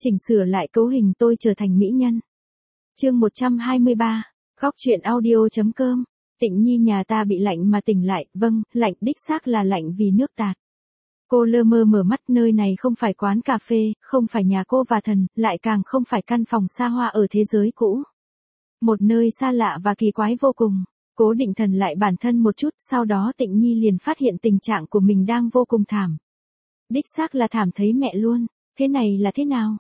Chỉnh sửa lại cấu hình tôi trở thành mỹ nhân. Chương 123, góc truyện audio.com. Tịnh Nhi nhà ta bị lạnh mà tỉnh lại, vâng, lạnh đích xác là lạnh vì nước tạt. Cô lơ mơ mở mắt, nơi này không phải quán cà phê, không phải nhà cô và thần, lại càng không phải căn phòng xa hoa ở thế giới cũ. Một nơi xa lạ và kỳ quái vô cùng. Cố định thần lại bản thân một chút, sau đó Tịnh Nhi liền phát hiện tình trạng của mình đang vô cùng thảm. Đích xác là thảm thấy mẹ luôn, thế này là thế nào?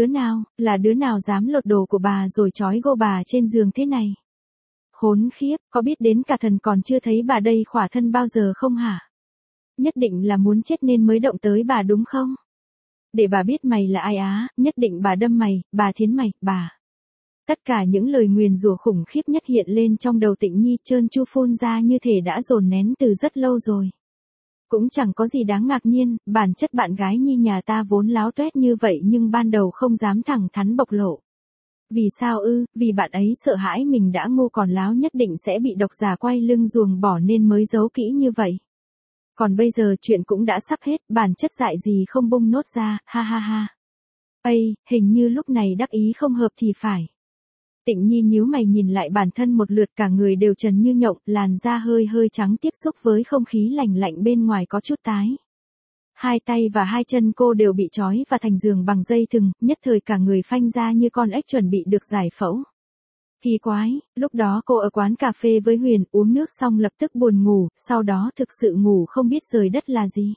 Đứa nào dám lột đồ của bà rồi trói gô bà trên giường thế này? Khốn khiếp, có biết đến cả thần còn chưa thấy bà đây khỏa thân bao giờ không hả? Nhất định là muốn chết nên mới động tới bà đúng không? Để bà biết mày là ai á, nhất định bà đâm mày, bà thiến mày, bà. Tất cả những lời nguyền rủa khủng khiếp nhất hiện lên trong đầu Tịnh Nhi, trơn tru phun ra như thể đã dồn nén từ rất lâu rồi. Cũng chẳng có gì đáng ngạc nhiên, bản chất bạn gái Nhi nhà ta vốn láo tuét như vậy nhưng ban đầu không dám thẳng thắn bộc lộ. Vì sao ư? Vì bạn ấy sợ hãi mình đã ngu còn láo nhất định sẽ bị độc giả quay lưng ruồng bỏ nên mới giấu kỹ như vậy. Còn bây giờ chuyện cũng đã sắp hết, bản chất dại gì không bung nốt ra, ha ha ha. Ây, hình như lúc này đắc ý không hợp thì phải. Tịnh Nhi nhíu mày nhìn lại bản thân một lượt, cả người đều trần như nhộng, làn da hơi hơi trắng tiếp xúc với không khí lạnh lạnh bên ngoài có chút tái. Hai tay và hai chân cô đều bị trói và thành giường bằng dây thừng, nhất thời cả người phanh ra như con ếch chuẩn bị được giải phẫu. Kỳ quái, lúc đó cô ở quán cà phê với Huyền, uống nước xong lập tức buồn ngủ, sau đó thực sự ngủ không biết rời đất là gì.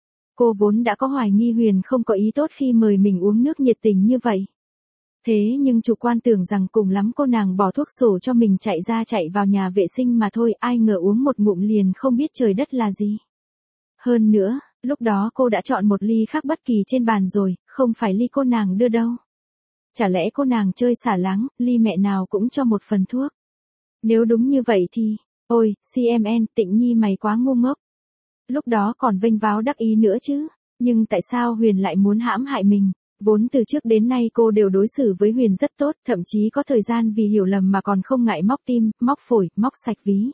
Cô vốn đã có hoài nghi Huyền không có ý tốt khi mời mình uống nước nhiệt tình như vậy. Thế nhưng chủ quan tưởng rằng cùng lắm cô nàng bỏ thuốc sổ cho mình chạy vào nhà vệ sinh mà thôi, ai ngờ uống một ngụm liền không biết trời đất là gì. Hơn nữa, lúc đó cô đã chọn một ly khác bất kỳ trên bàn rồi, không phải ly cô nàng đưa đâu. Chả lẽ cô nàng chơi xả láng, ly mẹ nào cũng cho một phần thuốc. Nếu đúng như vậy thì, ôi, CMN, Tịnh Nhi mày quá ngu ngốc. Lúc đó còn vênh váo đắc ý nữa chứ, nhưng tại sao Huyền lại muốn hãm hại mình? Vốn từ trước đến nay cô đều đối xử với Huyền rất tốt, thậm chí có thời gian vì hiểu lầm mà còn không ngại móc tim, móc phổi, móc sạch ví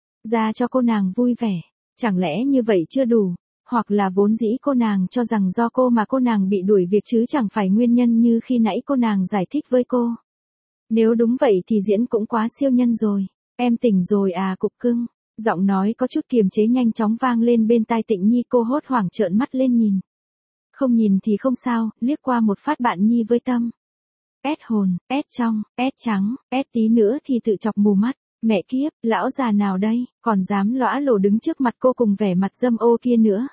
ra cho cô nàng vui vẻ. Chẳng lẽ như vậy chưa đủ? Hoặc là vốn dĩ cô nàng cho rằng do cô mà cô nàng bị đuổi việc chứ chẳng phải nguyên nhân như khi nãy cô nàng giải thích với cô. Nếu đúng vậy thì diễn cũng quá siêu nhân rồi. Em tỉnh rồi à cục cưng? Giọng nói có chút kiềm chế nhanh chóng vang lên bên tai Tịnh Nhi, cô hốt hoảng trợn mắt lên nhìn. Không nhìn thì không sao, liếc qua một phát bạn Nhi với tâm. Ét hồn, ét trong, ét trắng, ét tí nữa thì tự chọc mù mắt. Mẹ kiếp, lão già nào đây, còn dám lõa lồ đứng trước mặt cô cùng vẻ mặt dâm ô kia nữa.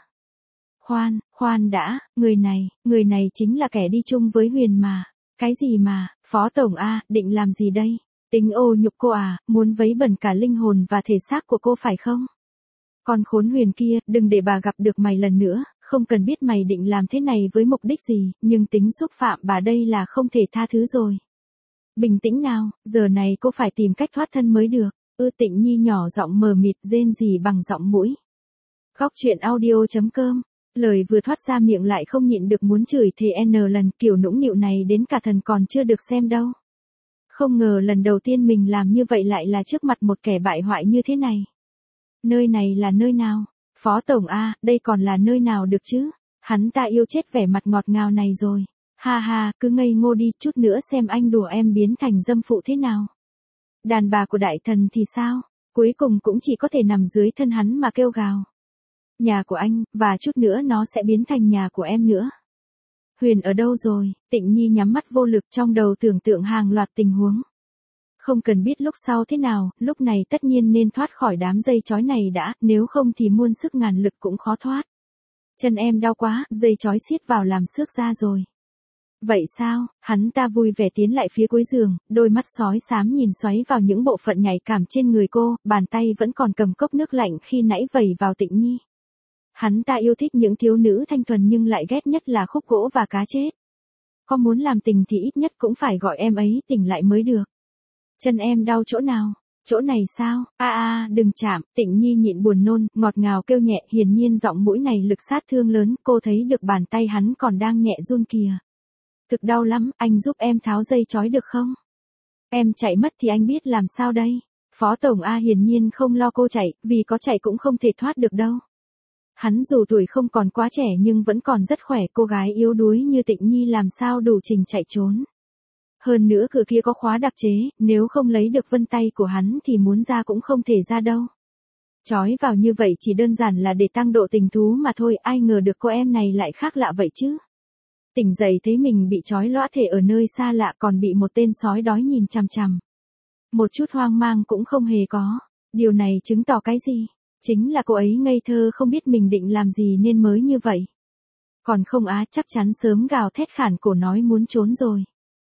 Khoan đã, người này chính là kẻ đi chung với Huyền mà. Cái gì mà, Phó Tổng A, định làm gì đây? Tính ô nhục cô à, muốn vấy bẩn cả linh hồn và thể xác của cô phải không? Còn khốn Huyền kia, đừng để bà gặp được mày lần nữa, không cần biết mày định làm thế này với mục đích gì, nhưng tính xúc phạm bà đây là không thể tha thứ rồi. Bình tĩnh nào, giờ này cô phải tìm cách thoát thân mới được. Tịnh Nhi nhỏ giọng mờ mịt rên rỉ bằng giọng mũi. Góc truyện audio.com. Lời vừa thoát ra miệng lại không nhịn được muốn chửi thề N lần, kiểu nũng nịu này đến cả thần còn chưa được xem đâu. Không ngờ lần đầu tiên mình làm như vậy lại là trước mặt một kẻ bại hoại như thế này. Nơi này là nơi nào? Phó Tổng A, đây còn là nơi nào được chứ? Hắn ta yêu chết vẻ mặt ngọt ngào này rồi. Ha ha, cứ ngây ngô đi, chút nữa xem anh đùa em biến thành dâm phụ thế nào. Đàn bà của đại thần thì sao? Cuối cùng cũng chỉ có thể nằm dưới thân hắn mà kêu gào. Nhà của anh, và chút nữa nó sẽ biến thành nhà của em nữa. Huyền ở đâu rồi? Tịnh Nhi nhắm mắt vô lực, trong đầu tưởng tượng hàng loạt tình huống. Không cần biết lúc sau thế nào, lúc này tất nhiên nên thoát khỏi đám dây trói này đã, nếu không thì muôn sức ngàn lực cũng khó thoát. Chân em đau quá, dây trói siết vào làm xước ra rồi. Vậy sao? Hắn ta vui vẻ tiến lại phía cuối giường, đôi mắt sói xám nhìn xoáy vào những bộ phận nhạy cảm trên người cô, bàn tay vẫn còn cầm cốc nước lạnh khi nãy vẩy vào Tịnh Nhi. Hắn ta yêu thích những thiếu nữ thanh thuần nhưng lại ghét nhất là khúc gỗ và cá chết. Có muốn làm tình thì ít nhất cũng phải gọi em ấy tỉnh lại mới được. Chân em đau chỗ nào? Chỗ này sao? Đừng chạm. Tịnh Nhi nhịn buồn nôn, ngọt ngào kêu nhẹ, hiển nhiên giọng mũi này lực sát thương lớn, cô thấy được bàn tay hắn còn đang nhẹ run kìa. Thực đau lắm, anh giúp em tháo dây trói được không? Em chạy mất thì anh biết làm sao đây? Phó Tổng A hiển nhiên không lo cô chạy, vì có chạy cũng không thể thoát được đâu. Hắn dù tuổi không còn quá trẻ nhưng vẫn còn rất khỏe, cô gái yếu đuối như Tịnh Nhi làm sao đủ trình chạy trốn. Hơn nữa cửa kia có khóa đặc chế, nếu không lấy được vân tay của hắn thì muốn ra cũng không thể ra đâu. Chói vào như vậy chỉ đơn giản là để tăng độ tình thú mà thôi, ai ngờ được cô em này lại khác lạ vậy chứ. Tỉnh dậy thấy mình bị trói lõa thể ở nơi xa lạ, còn bị một tên sói đói nhìn chằm chằm. Một chút hoang mang cũng không hề có. Điều này chứng tỏ cái gì? Chính là cô ấy ngây thơ không biết mình định làm gì nên mới như vậy. Còn không á, chắc chắn sớm gào thét khản cổ nói muốn trốn rồi.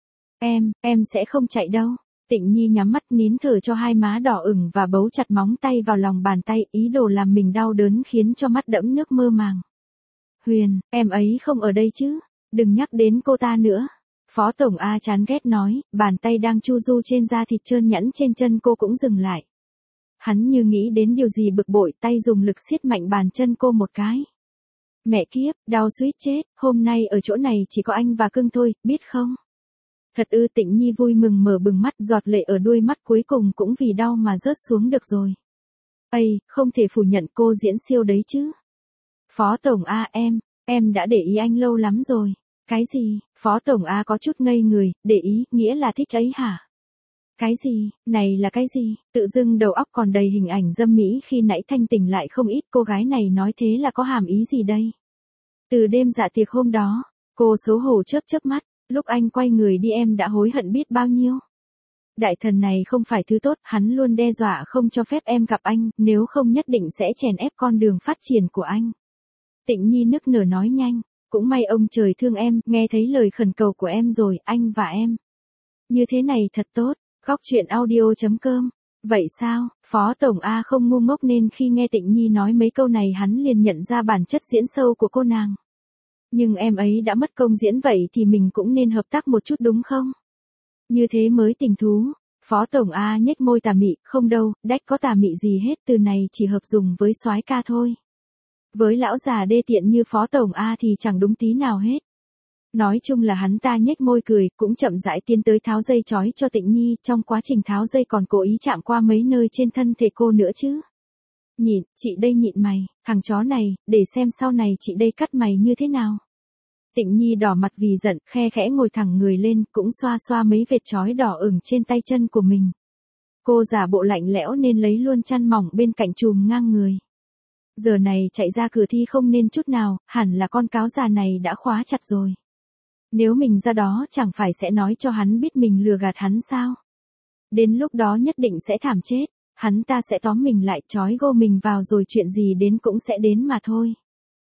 Em sẽ không chạy đâu. Tịnh Nhi nhắm mắt nín thở cho hai má đỏ ửng và bấu chặt móng tay vào lòng bàn tay, ý đồ làm mình đau đớn khiến cho mắt đẫm nước mơ màng. Huyền, em ấy không ở đây chứ? Đừng nhắc đến cô ta nữa. Phó Tổng A chán ghét nói, bàn tay đang chu du trên da thịt trơn nhẵn trên chân cô cũng dừng lại. Hắn như nghĩ đến điều gì bực bội, tay dùng lực siết mạnh bàn chân cô một cái. Mẹ kiếp, đau suýt chết, hôm nay ở chỗ này chỉ có anh và cưng thôi, biết không? Thật ư. Tịnh Nhi vui mừng mở bừng mắt, giọt lệ ở đuôi mắt cuối cùng cũng vì đau mà rớt xuống được rồi. Ây, không thể phủ nhận cô diễn siêu đấy chứ. Phó Tổng A, em đã để ý anh lâu lắm rồi. Cái gì? Phó Tổng A có chút ngây người, để ý, nghĩa là thích ấy hả? Cái gì? Này là cái gì? Tự dưng đầu óc còn đầy hình ảnh dâm mỹ khi nãy thanh tỉnh lại không ít, cô gái này nói thế là có hàm ý gì đây? Từ đêm dạ tiệc hôm đó, cô xấu hổ chớp chớp mắt, lúc anh quay người đi em đã hối hận biết bao nhiêu. Đại thần này không phải thứ tốt, hắn luôn đe dọa không cho phép em gặp anh, nếu không nhất định sẽ chèn ép con đường phát triển của anh. Tịnh Nhi nức nở nói nhanh, cũng may ông trời thương em, nghe thấy lời khẩn cầu của em rồi, anh và em. Như thế này thật tốt. Góc truyện audio.com. Vậy sao? Phó Tổng A không ngu ngốc nên khi nghe Tịnh Nhi nói mấy câu này hắn liền nhận ra bản chất diễn sâu của cô nàng. Nhưng em ấy đã mất công diễn vậy thì mình cũng nên hợp tác một chút đúng không? Như thế mới tình thú. Phó Tổng A nhếch môi tà mị, không đâu, đách có tà mị gì hết, từ này chỉ hợp dùng với soái ca thôi. Với lão già đê tiện như Phó Tổng A thì chẳng đúng tí nào hết. Nói chung là hắn ta nhếch môi cười, cũng chậm rãi tiến tới tháo dây trói cho Tịnh Nhi, trong quá trình tháo dây còn cố ý chạm qua mấy nơi trên thân thể cô nữa chứ. Nhịn, chị đây nhịn mày, thằng chó này, để xem sau này chị đây cắt mày như thế nào. Tịnh Nhi đỏ mặt vì giận, khe khẽ ngồi thẳng người lên, cũng xoa xoa mấy vệt chói đỏ ửng trên tay chân của mình. Cô giả bộ lạnh lẽo nên lấy luôn chăn mỏng bên cạnh chùm ngang người. Giờ này chạy ra cửa thi không nên chút nào, hẳn là con cáo già này đã khóa chặt rồi. Nếu mình ra đó chẳng phải sẽ nói cho hắn biết mình lừa gạt hắn sao? Đến lúc đó nhất định sẽ thảm chết, hắn ta sẽ tóm mình lại trói gô mình vào rồi chuyện gì đến cũng sẽ đến mà thôi.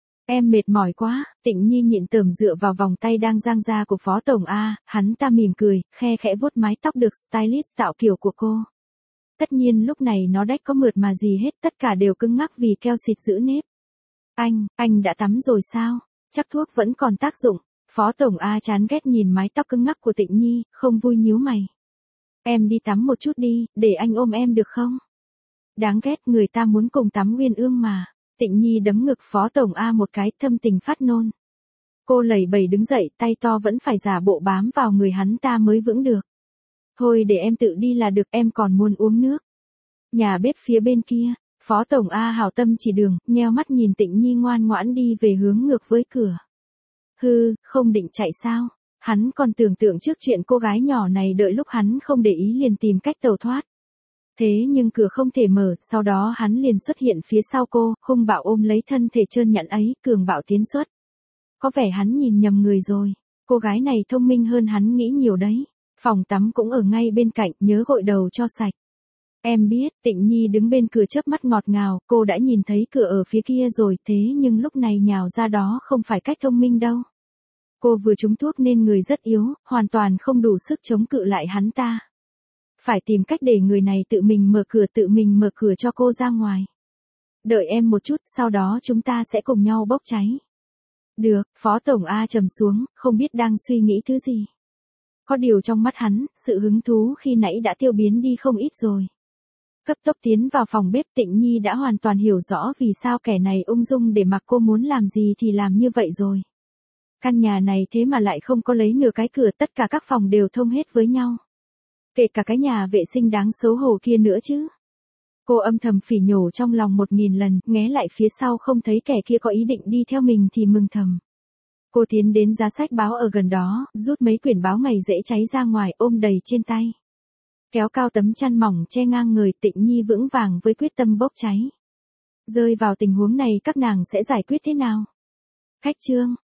Em mệt mỏi quá, Tịnh Nhi nhịn tởm dựa vào vòng tay đang dang ra của Phó Tổng A, hắn ta mỉm cười, khe khẽ vuốt mái tóc được stylist tạo kiểu của cô. Tất nhiên lúc này nó đách có mượt mà gì hết, tất cả đều cứng ngắc vì keo xịt giữ nếp. Anh đã tắm rồi sao? Chắc thuốc vẫn còn tác dụng. Phó Tổng A chán ghét nhìn mái tóc cứng ngắc của Tịnh Nhi, không vui nhíu mày. Em đi tắm một chút đi, để anh ôm em được không? Đáng ghét, người ta muốn cùng tắm uyên ương mà. Tịnh Nhi đấm ngực Phó Tổng A một cái, thâm tình phát nôn. Cô lẩy bẩy đứng dậy, tay to vẫn phải giả bộ bám vào người hắn ta mới vững được. Thôi để em tự đi là được, em còn muốn uống nước. Nhà bếp phía bên kia, Phó Tổng A hảo tâm chỉ đường, nheo mắt nhìn Tịnh Nhi ngoan ngoãn đi về hướng ngược với cửa. Hư, không định chạy sao? Hắn còn tưởng tượng trước chuyện cô gái nhỏ này đợi lúc hắn không để ý liền tìm cách tẩu thoát. Thế nhưng cửa không thể mở, sau đó hắn liền xuất hiện phía sau cô, hung bạo ôm lấy thân thể trơn nhẵn ấy, cường bạo tiến xuất. Có vẻ hắn nhìn nhầm người rồi, cô gái này thông minh hơn hắn nghĩ nhiều đấy. Phòng tắm cũng ở ngay bên cạnh, nhớ gội đầu cho sạch. Em biết, Tịnh Nhi đứng bên cửa chớp mắt ngọt ngào, cô đã nhìn thấy cửa ở phía kia rồi, thế nhưng lúc này nhào ra đó không phải cách thông minh đâu. Cô vừa trúng thuốc nên người rất yếu, hoàn toàn không đủ sức chống cự lại hắn ta. Phải tìm cách để người này tự mình mở cửa cho cô ra ngoài. Đợi em một chút, sau đó chúng ta sẽ cùng nhau bốc cháy. Được, Phó Tổng A trầm xuống, không biết đang suy nghĩ thứ gì. Có điều trong mắt hắn, sự hứng thú khi nãy đã tiêu biến đi không ít rồi. Cấp tốc tiến vào phòng bếp, Tịnh Nhi đã hoàn toàn hiểu rõ vì sao kẻ này ung dung để mặc cô muốn làm gì thì làm như vậy rồi. Căn nhà này thế mà lại không có lấy nửa cái cửa, tất cả các phòng đều thông hết với nhau. Kể cả cái nhà vệ sinh đáng xấu hổ kia nữa chứ. Cô âm thầm phỉ nhổ trong lòng 1000 lần, nghé lại phía sau không thấy kẻ kia có ý định đi theo mình thì mừng thầm. Cô tiến đến giá sách báo ở gần đó, rút mấy quyển báo ngày dễ cháy ra ngoài ôm đầy trên tay. Kéo cao tấm chăn mỏng che ngang người, Tịnh Nhi vững vàng với quyết tâm bốc cháy. Rơi vào tình huống này các nàng sẽ giải quyết thế nào? Khách trương.